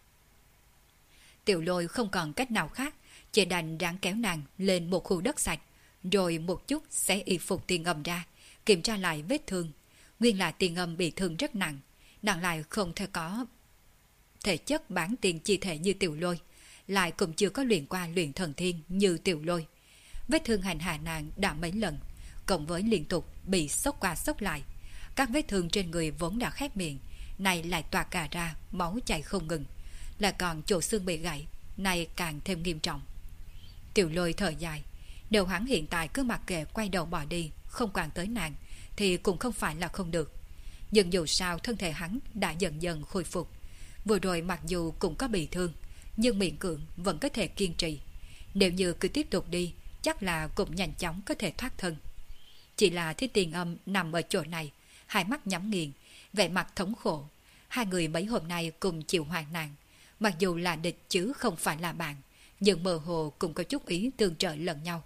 Tiểu Lôi không còn cách nào khác, chỉ đành ráng kéo nàng lên một khu đất sạch, rồi một chút xé y phục Tiền Âm ra, kiểm tra lại vết thương. Nguyên là Tiền Âm bị thương rất nặng, nàng lại không thể có thể chất bán tiền chi thể như Tiểu Lôi, lại cũng chưa có luyện qua luyện thần thiên như Tiểu Lôi. Vết thương hành hạ nàng đã mấy lần, cộng với liên tục bị sốc qua sốc lại. Các vết thương trên người vốn đã khét miệng, này lại toạc cả ra, máu chảy không ngừng. Là còn chỗ xương bị gãy, này càng thêm nghiêm trọng. Tiểu Lôi thở dài, nếu hắn hiện tại cứ mặc kệ quay đầu bỏ đi, không quản tới nàng, thì cũng không phải là không được. Nhưng dù sao thân thể hắn đã dần dần khôi phục. Vừa rồi mặc dù cũng có bị thương, nhưng miễn cưỡng vẫn có thể kiên trì. Nếu như cứ tiếp tục đi, chắc là cũng nhanh chóng có thể thoát thân. Chỉ là Thiết Tiền Âm nằm ở chỗ này, hai mắt nhắm nghiền, vẻ mặt thống khổ. Hai người mấy hôm nay cùng chịu hoạn nạn, mặc dù là địch chứ không phải là bạn, nhưng mơ hồ cũng có chút ý tương trợ lẫn nhau.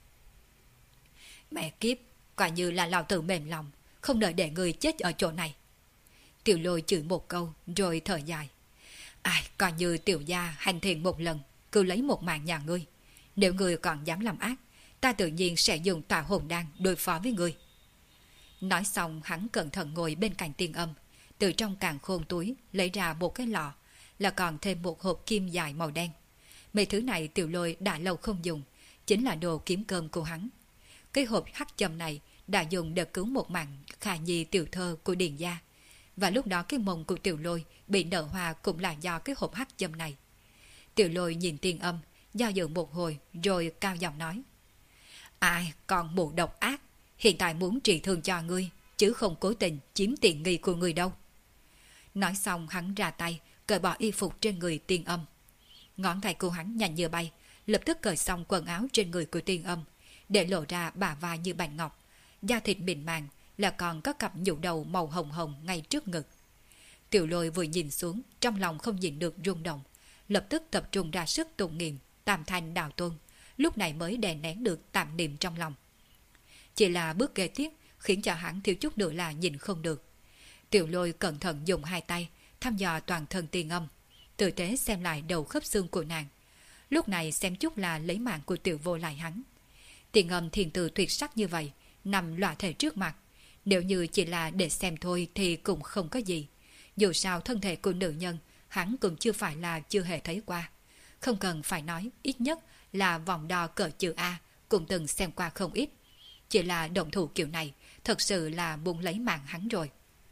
Mẹ kiếp, quả như là lão tử mềm lòng, không đợi để người chết ở chỗ này. Tiểu Lôi chửi một câu rồi thở dài. Ai, coi như tiểu gia hành thiện một lần, cứ lấy một mạng nhà ngươi. Nếu ngươi còn dám làm ác, ta tự nhiên sẽ dùng tà hồn đan đối phó với ngươi. Nói xong hắn cẩn thận ngồi bên cạnh Tiên Âm, từ trong càn khôn túi lấy ra một cái lọ, là còn thêm một hộp kim dài màu đen. Mấy thứ này Tiểu Lôi đã lâu không dùng, chính là đồ kiếm cơm của hắn. Cái hộp hắc châm này đã dùng để cứu một mạng Khả Nhi tiểu thơ của Điền gia, và lúc đó cái mông của Tiểu Lôi bị nở hoa cũng là do cái hộp hắc châm này. Tiểu Lôi nhìn Tiên Âm, do dự một hồi rồi cao giọng nói. Ai còn mụ độc ác, hiện tại muốn trị thương cho ngươi, chứ không cố tình chiếm tiện nghi của ngươi đâu. Nói xong hắn ra tay, cởi bỏ y phục trên người Tiên Âm. Ngón tay của hắn nhanh như bay, lập tức cởi xong quần áo trên người của Tiên Âm, để lộ ra bả vai như bạch ngọc, da thịt mịn màng, là còn có cặp nhũ đầu màu hồng hồng ngay trước ngực. Tiểu Lôi vừa nhìn xuống, trong lòng không nhịn được rung động, lập tức tập trung ra sức tụng niệm Tam Thanh Đạo Tôn, lúc này mới đè nén được tạm niệm trong lòng. Chỉ là bước kế tiếp khiến cho hắn thiếu chút nữa là nhìn không được. Tiểu Lôi cẩn thận dùng hai tay thăm dò toàn thân Tiên Âm, tử tế xem lại đầu khớp xương của nàng. Lúc này xem chút là lấy mạng của Tiểu Vô lại hắn. Tiên Âm thiền từ tuyệt sắc như vậy, nằm loạ thể trước mặt. Nếu như chỉ là để xem thôi thì cũng không có gì. Dù sao thân thể của nữ nhân hắn cũng chưa phải là chưa hề thấy qua. Không cần phải nói, ít nhất là vòng đo cỡ chữ A cũng từng xem qua không ít. Chỉ là động thủ kiểu này thật sự là muốn lấy mạng hắn rồi.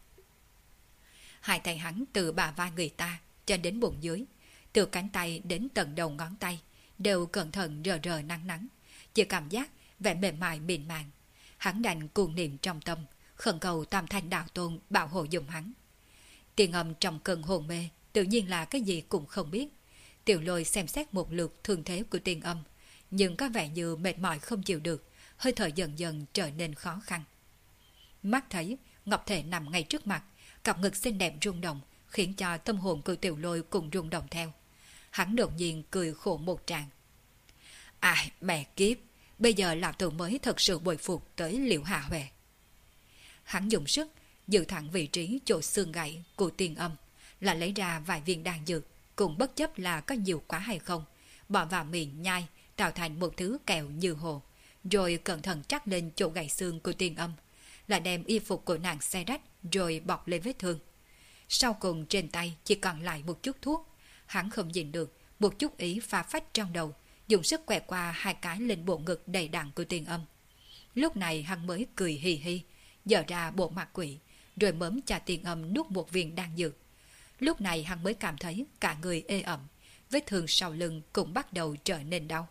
Hai tay hắn từ bả vai người ta cho đến bụng dưới, từ cánh tay đến tận đầu ngón tay, đều cẩn thận rờ rờ nắng nắng, chỉ cảm giác vẻ mềm mại mịn màng. Hắn đành cuồng niệm trong tâm, khẩn cầu Tam Thanh Đạo Tôn bảo hộ giùm hắn. Tiên Âm trong cơn hồn mê, tự nhiên là cái gì cũng không biết. Tiểu Lôi xem xét một lượt thương thế của Tiên Âm, nhưng có vẻ như mệt mỏi không chịu được, hơi thở dần dần trở nên khó khăn. Mắt thấy Ngọc Thể nằm ngay trước mặt, cặp ngực xinh đẹp rung động, khiến cho tâm hồn của Tiểu Lôi cũng rung động theo. Hắn đột nhiên cười khổ một tràng. Ai mẹ kiếp, bây giờ lão tử mới thật sự bội phục tới Liễu Hạ Huệ. Hắn dùng sức giữ thẳng vị trí chỗ xương gãy của Tiên Âm, là lấy ra vài viên đan dược, cũng bất chấp là có nhiều quá hay không, bỏ vào miệng nhai, tạo thành một thứ kẹo như hồ, rồi cẩn thận trắc lên chỗ gãy xương của Tiên Âm, là đem y phục của nàng xé rách rồi bọc lên vết thương. Sau cùng trên tay chỉ còn lại một chút thuốc, hắn không nhìn được, một chút ý pha phách trong đầu, dùng sức quẹt qua hai cái lên bộ ngực đầy đặn của Tiên Âm. Lúc này hắn mới cười hì hì, dở ra bộ mặt quỷ, rồi mớm cho Tiên Âm nuốt một viên đan dược. Lúc này hắn mới cảm thấy cả người ê ẩm, vết thương sau lưng cũng bắt đầu trở nên đau.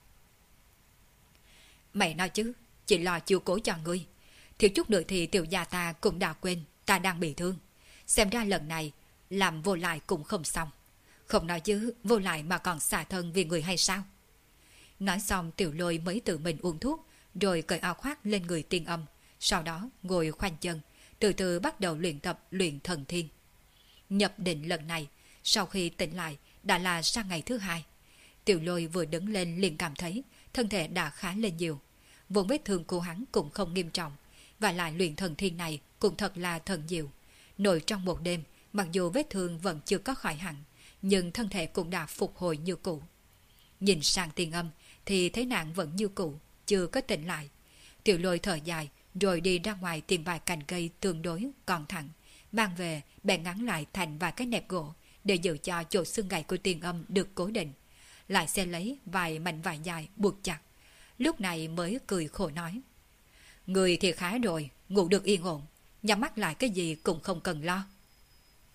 Mày nói chứ, chỉ lo chiếu cố cho ngươi. Thiếu chút nữa thì tiểu gia ta cũng đã quên ta đang bị thương. Xem ra lần này làm vô lại cũng không xong. Không nói chứ, vô lại mà còn xả thân vì người hay sao? Nói xong Tiểu Lôi mới tự mình uống thuốc, rồi cởi áo khoác lên người Tiên Âm, sau đó ngồi khoanh chân, từ từ bắt đầu luyện tập luyện thần thiên. Nhập định lần này, sau khi tỉnh lại đã là sang ngày thứ hai. Tiểu Lôi vừa đứng lên liền cảm thấy thân thể đã khá lên nhiều. Vốn vết thương của hắn cũng không nghiêm trọng, và lại luyện thần thiên này cũng thật là thần diệu. Nội trong một đêm, mặc dù vết thương vẫn chưa có khỏi hẳn, nhưng thân thể cũng đã phục hồi như cũ. Nhìn sang Tiên Âm thì thấy nàng vẫn như cũ, chưa có tỉnh lại. Tiểu Lôi thở dài, rồi đi ra ngoài tìm vài cành cây tương đối còn thẳng, mang về bèn ngắn lại thành vài cái nẹp gỗ để giữ cho chỗ xương gãy của Tiên Âm được cố định. Lại xe lấy vài mảnh vải dài buộc chặt. Lúc này mới cười khổ nói: Người thì khá rồi, ngủ được yên ổn, nhắm mắt lại cái gì cũng không cần lo.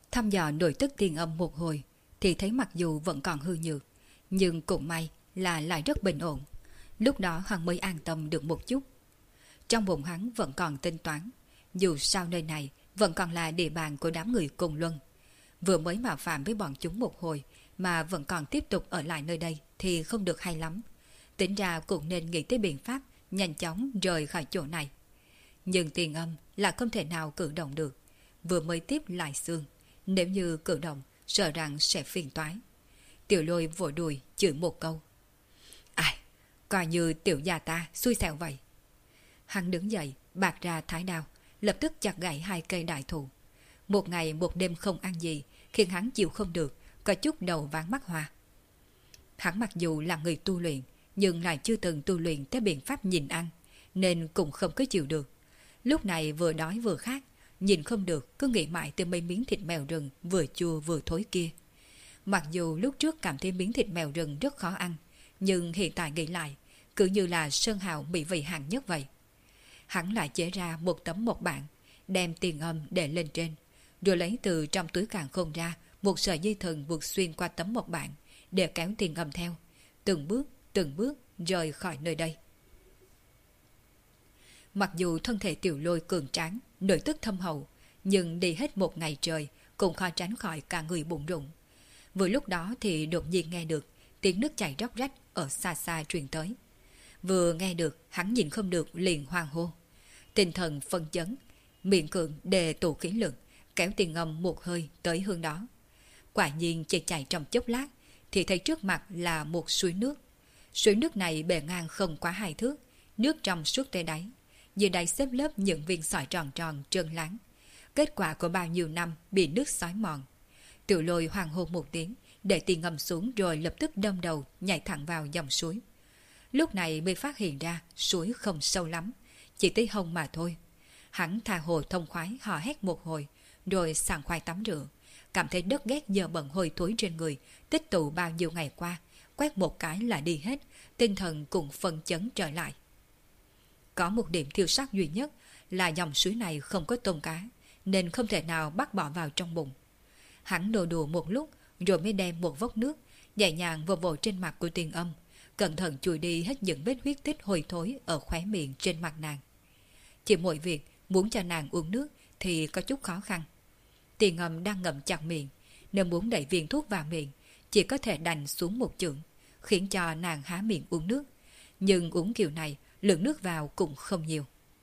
Thăm dò nội tức tiên âm một hồi, thì thấy mặc dù vẫn còn hư nhược, nhưng cũng may là lại rất bình ổn. Lúc đó hắn mới an tâm được một chút. Trong bụng hắn vẫn còn tính toán, dù sao nơi này vẫn còn là địa bàn của đám người cùng luân. Vừa mới mạo phạm với bọn chúng một hồi mà vẫn còn tiếp tục ở lại nơi đây thì không được hay lắm. Tính ra cũng nên nghĩ tới biện pháp nhanh chóng rời khỏi chỗ này. Nhưng tiền âm là không thể nào cử động được. Vừa mới tiếp lại xương, nếu như cử động sợ rằng sẽ phiền toái. Tiểu Lôi vội đùi chửi một câu. Ai, coi như tiểu gia ta xui xẻo vậy. Hắn đứng dậy, bạc ra thái đao, lập tức chặt gãy 2 cây đại thụ. Một ngày một đêm không ăn gì, khiến hắn chịu không được, có chút đầu váng mắt hoa. Hắn mặc dù là người tu luyện, nhưng lại chưa từng tu luyện tới biện pháp nhìn ăn, nên cũng không có chịu được. Lúc này vừa đói vừa khát, nhìn không được, cứ nghĩ mãi tới mấy miếng thịt mèo rừng vừa chua vừa thối kia. Mặc dù lúc trước cảm thấy miếng thịt mèo rừng rất khó ăn, nhưng hiện tại nghĩ lại, cứ như là sơn hào mỹ vị hạng nhất vậy. Hắn lại chế ra một tấm mộc bản, đem tiền âm để lên trên, rồi lấy từ trong túi càn khôn ra một sợi dây thừng buộc xuyên qua tấm mộc bản để kéo tiền âm theo, từng bước rời khỏi nơi đây. Mặc dù thân thể Tiểu Lôi cường tráng, nội tức thâm hậu, nhưng đi hết một ngày trời cũng khó tránh khỏi cả người bụng rụng. Vừa lúc đó thì đột nhiên nghe được tiếng nước chảy róc rách ở xa xa truyền tới. Vừa nghe được, hắn nhìn không được liền hoang hô. Tinh thần phân chấn, miệng cường đề tụ khí lực, kéo tiền âm một hơi tới hướng đó. Quả nhiên chỉ chạy trong chốc lát, thì thấy trước mặt là một suối nước. Suối nước này bề ngang không quá 2 thước, nước trong suốt tới đáy. Dưới đáy xếp lớp những viên sỏi tròn tròn trơn láng. Kết quả của bao nhiêu năm bị nước xói mòn. Tiểu Lôi hoang hô một tiếng, để tiền ngầm xuống rồi lập tức đâm đầu nhảy thẳng vào dòng suối. Lúc này mới phát hiện ra suối không sâu lắm, chỉ tới hông mà thôi. Hắn tha hồ thông khoái hò hét một hồi, rồi sảng khoái tắm rửa. Cảm thấy đất ghét dơ bẩn hôi thối trên người, tích tụ bao nhiêu ngày qua, quét một cái là đi hết, tinh thần cũng phân chấn trở lại. Có một điểm thiêu sắc duy nhất là dòng suối này không có tôm cá, nên không thể nào bắt bỏ vào trong bụng. Hắn đồ đùa một lúc, rồi mới đem một vốc nước, nhẹ nhàng vồ vồ trên mặt của tiền âm, cẩn thận chùi đi hết những vết huyết tích hôi thối ở khóe miệng trên mặt nàng. Chỉ mỗi việc muốn cho nàng uống nước thì có chút khó khăn. Tiền âm đang ngậm chặt miệng, nếu muốn đẩy viên thuốc vào miệng, chỉ có thể đành xuống một chưởng, khiến cho nàng há miệng uống nước. Nhưng uống kiểu này, lượng nước vào cũng không nhiều.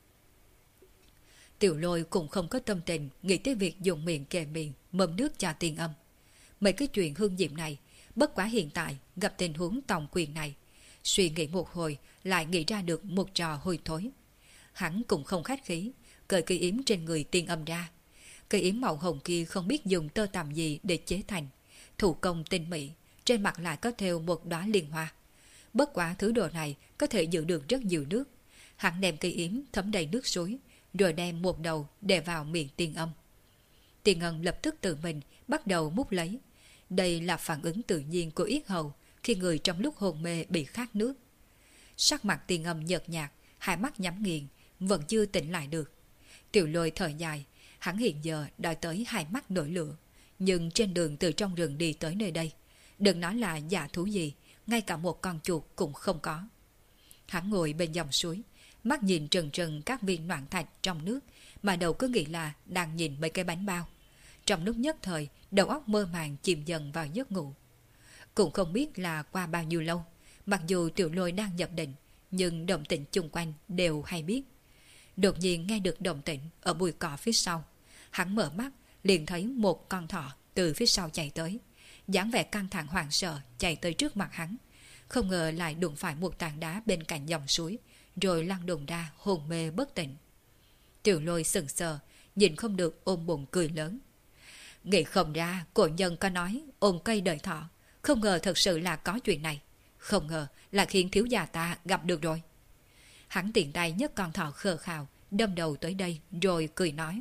Tiểu Lôi cũng không có tâm tình nghĩ tới việc dùng miệng kề miệng mâm nước cho tiền âm. Mấy cái chuyện hương diệm này, bất quá hiện tại gặp tình huống tòng quyền này, suy nghĩ một hồi lại nghĩ ra được một trò hôi thối. Hắn cũng không khách khí, cởi cây yếm trên người tiền âm ra. Cây yếm màu hồng kia không biết dùng tơ tằm gì để chế thành, thủ công tinh mỹ, trên mặt lại có thêu một đóa liên hoa. Bất quá thứ đồ này có thể giữ được rất nhiều nước. Hắn đem cây yếm thấm đầy nước suối, rồi đem một đầu để vào miệng tiền âm. Tiền âm lập tức tự mình bắt đầu múc lấy. Đây là phản ứng tự nhiên của yết hầu khi người trong lúc hôn mê bị khát nước. Sắc mặt tiền âm nhợt nhạt, hai mắt nhắm nghiền, vẫn chưa tỉnh lại được. Tiểu Lôi thở dài, hắn hiện giờ đòi tới hai mắt nổi lửa, nhưng trên đường từ trong rừng đi tới nơi đây, đừng nói là giả thú gì, ngay cả một con chuột cũng không có. Hắn ngồi bên dòng suối, mắt nhìn trừng trừng các viên loạn thạch trong nước, mà đầu cứ nghĩ là đang nhìn mấy cái bánh bao. Trong lúc nhất thời, đầu óc mơ màng chìm dần vào giấc ngủ. Cũng không biết là qua bao nhiêu lâu, mặc dù Tiểu Lôi đang nhập định, nhưng động tĩnh chung quanh đều hay biết. Đột nhiên nghe được động tĩnh ở bụi cỏ phía sau. Hắn mở mắt, liền thấy một con thỏ từ phía sau chạy tới. Dáng vẻ căng thẳng hoảng sợ chạy tới trước mặt hắn. Không ngờ lại đụng phải một tảng đá bên cạnh dòng suối, rồi lăn đùng ra hồn mê bất tỉnh. Tiểu Lôi sững sờ, nhìn không được ôm bụng cười lớn. Nghĩ không ra cổ nhân có nói ôm cây đợi thọ, không ngờ thật sự là có chuyện này. Không ngờ là khiến thiếu gia ta gặp được rồi. Hắn tiện tay nhấc con thỏ khờ khào, đâm đầu tới đây rồi cười nói.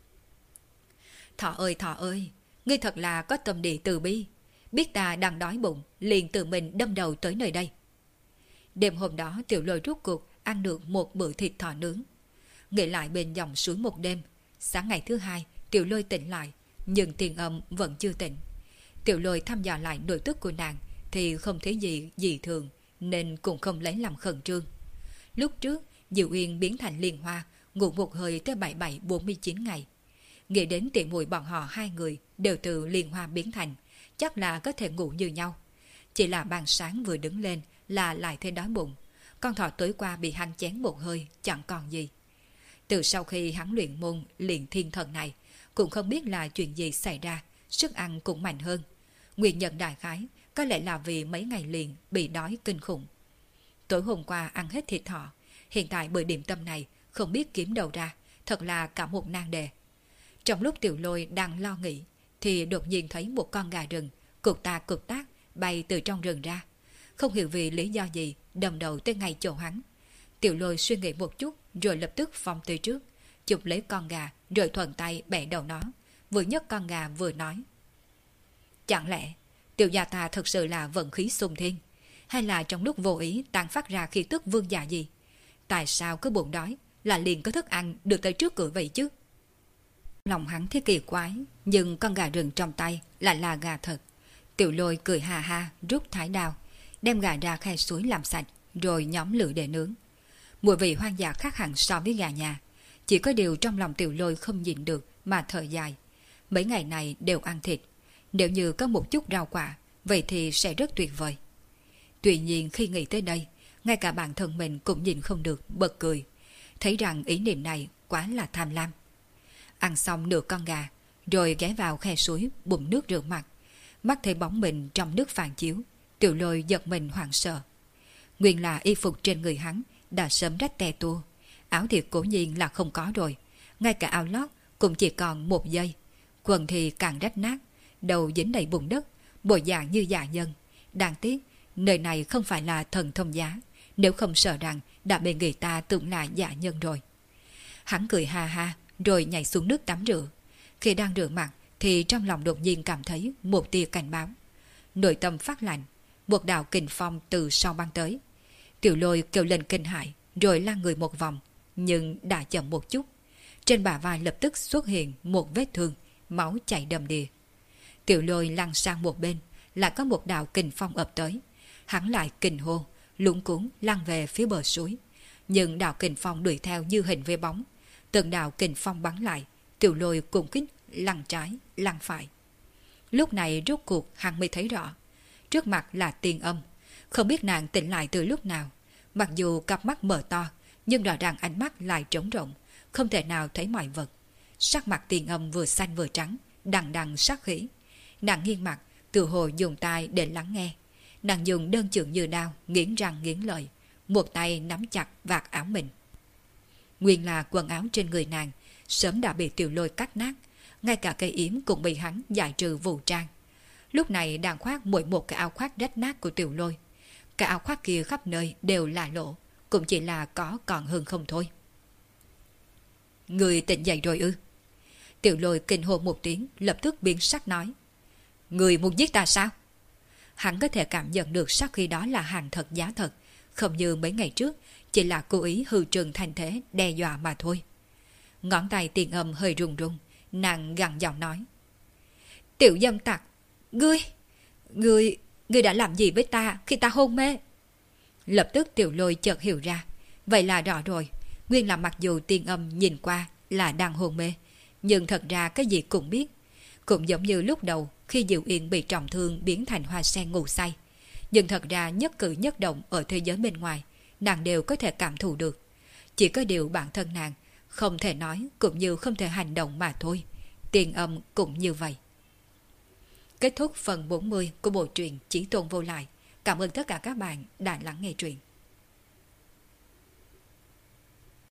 Thỏ ơi, ngươi thật là có tâm địa từ bi. Biết ta đang đói bụng, liền tự mình đâm đầu tới nơi đây. Đêm hôm đó Tiểu Lôi rút cuộc ăn được một bữa thịt thỏ nướng. Nghĩ lại bên dòng suối một đêm, sáng ngày thứ hai Tiểu Lôi tỉnh lại, nhưng Tiền Âm vẫn chưa tỉnh. Tiểu Lôi thăm dò lại nội tức của nàng thì không thấy gì dị thường, nên cũng không lấy làm khẩn trương. Lúc trước, Diệu Uyên biến thành Liên Hoa, ngủ một hơi tới 77-49 ngày. Nghĩ đến tỷ muội bọn họ hai người đều từ Liên Hoa biến thành, chắc là có thể ngủ như nhau. Chỉ là ban sáng vừa đứng lên là lại thấy đói bụng. Con thỏ tối qua bị hắn chén một hơi, chẳng còn gì. Từ sau khi hắn luyện môn luyện thiên thần này, cũng không biết là chuyện gì xảy ra, sức ăn cũng mạnh hơn. Nguyên nhân đại khái có lẽ là vì mấy ngày liền bị đói kinh khủng. Tối hôm qua ăn hết thịt thỏ, hiện tại bởi điểm tâm này không biết kiếm đâu ra, thật là cả một nan đề. Trong lúc Tiểu Lôi đang lo nghĩ, thì đột nhiên thấy một con gà rừng cục tác bay từ trong rừng ra. Không hiểu vì lý do gì đâm đầu tới ngay chỗ hắn. Tiểu Lôi suy nghĩ một chút rồi lập tức phóng tới trước, chụp lấy con gà rồi thuận tay bẻ đầu nó, vừa nhấc con gà vừa nói: chẳng lẽ tiểu gia ta thật sự là vận khí xung thiên, hay là trong lúc vô ý tàn phát ra khí tức vương giả gì? Tại sao cứ bụng đói là liền có thức ăn được tới trước cửa vậy chứ? Lòng hắn thấy kỳ quái, nhưng con gà rừng trong tay lại là gà thật. Tiểu Lôi cười hà ha, rút thái đao, đem gà ra khe suối làm sạch, rồi nhóm lửa để nướng. Mùi vị hoang dã khác hẳn so với gà nhà. Chỉ có điều trong lòng Tiểu Lôi không nhịn được mà thở dài. Mấy ngày này đều ăn thịt, nếu như có một chút rau quả, vậy thì sẽ rất tuyệt vời. Tuy nhiên khi nghĩ tới đây, ngay cả bản thân mình cũng nhìn không được bật cười, thấy rằng ý niệm này quá là tham lam. Ăn xong nửa con gà, rồi ghé vào khe suối bụng nước rửa mặt. Mắt thấy bóng mình trong nước phản chiếu, Tiểu Lôi giật mình hoảng sợ. Nguyên là y phục trên người hắn đã sớm rách tè tua, áo thì cố nhiên là không có rồi, ngay cả áo lót cũng chỉ còn một dây, quần thì càng rách nát, đầu dính đầy bùn đất, bộ dạng như dạ nhân. Đáng tiếc, nơi này không phải là thần thông giá, nếu không sợ rằng đã bị người ta tưởng là dạ nhân rồi. Hắn cười ha ha, rồi nhảy xuống nước tắm rửa. Khi đang rửa mặt, thì trong lòng đột nhiên cảm thấy một tia cảnh báo. Nội tâm phát lạnh, một đạo kình phong từ sau băng tới. Tiểu Lôi kêu lên kinh hãi, rồi lăn người một vòng, nhưng đã chậm một chút. Trên bả vai lập tức xuất hiện một vết thương, máu chảy đầm đìa. Tiểu Lôi lăn sang một bên, lại có một đạo kình phong ập tới. Hắn lại kình hô, luống cuống lăn về phía bờ suối. Nhưng đạo kình phong đuổi theo như hình với bóng. Từng đạo kình phong bắn lại, Tiểu Lôi cùng kích lăn trái, lăn phải. Lúc này rốt cuộc hắn mới thấy rõ. Trước mặt là Tiên Âm. Không biết nàng tỉnh lại từ lúc nào. Mặc dù cặp mắt mở to, nhưng rõ ràng ánh mắt lại trống rỗng, không thể nào thấy mọi vật. Sắc mặt Tiên Âm vừa xanh vừa trắng, đằng đằng sát khí. Nàng nghiêng mặt, tự hồ dùng tai để lắng nghe. Nàng dùng đơn chưởng như đao, nghiến răng nghiến lợi, một tay nắm chặt vạt áo mình. Nguyên là quần áo trên người nàng sớm đã bị Tiểu Lôi cắt nát, ngay cả cây yếm cũng bị hắn giải trừ vũ trang. Lúc này đang khoác mỗi một cái áo khoác rách nát của Tiểu Lôi. Cái áo khoác kia khắp nơi đều là lỗ, cũng chỉ là có còn hơn không thôi. Người tỉnh dậy rồi ư? Tiểu Lôi kinh hô một tiếng, lập tức biến sắc nói: người muốn giết ta sao? Hắn có thể cảm nhận được sắc khi đó là hàng thật giá thật, không như mấy ngày trước chỉ là cố ý hư trừng thành thế đe dọa mà thôi. Ngón tay Tiền Âm hơi run run, nàng gằn giọng nói: tiểu dâm tặc, ngươi đã làm gì với ta khi ta hôn mê? Lập tức Tiểu Lôi chợt hiểu ra, vậy là rõ rồi. Nguyên là mặc dù Tiên Âm nhìn qua là đang hôn mê, nhưng thật ra cái gì cũng biết. Cũng giống như lúc đầu khi Diệu Yên bị trọng thương biến thành hoa sen ngủ say, nhưng thật ra nhất cử nhất động ở thế giới bên ngoài nàng đều có thể cảm thụ được. Chỉ có điều bản thân nàng không thể nói cũng như không thể hành động mà thôi. Tiên Âm cũng như vậy. Kết thúc phần 40 của bộ truyện Chí Tôn Vô Lại. Cảm ơn tất cả các bạn đã lắng nghe truyện.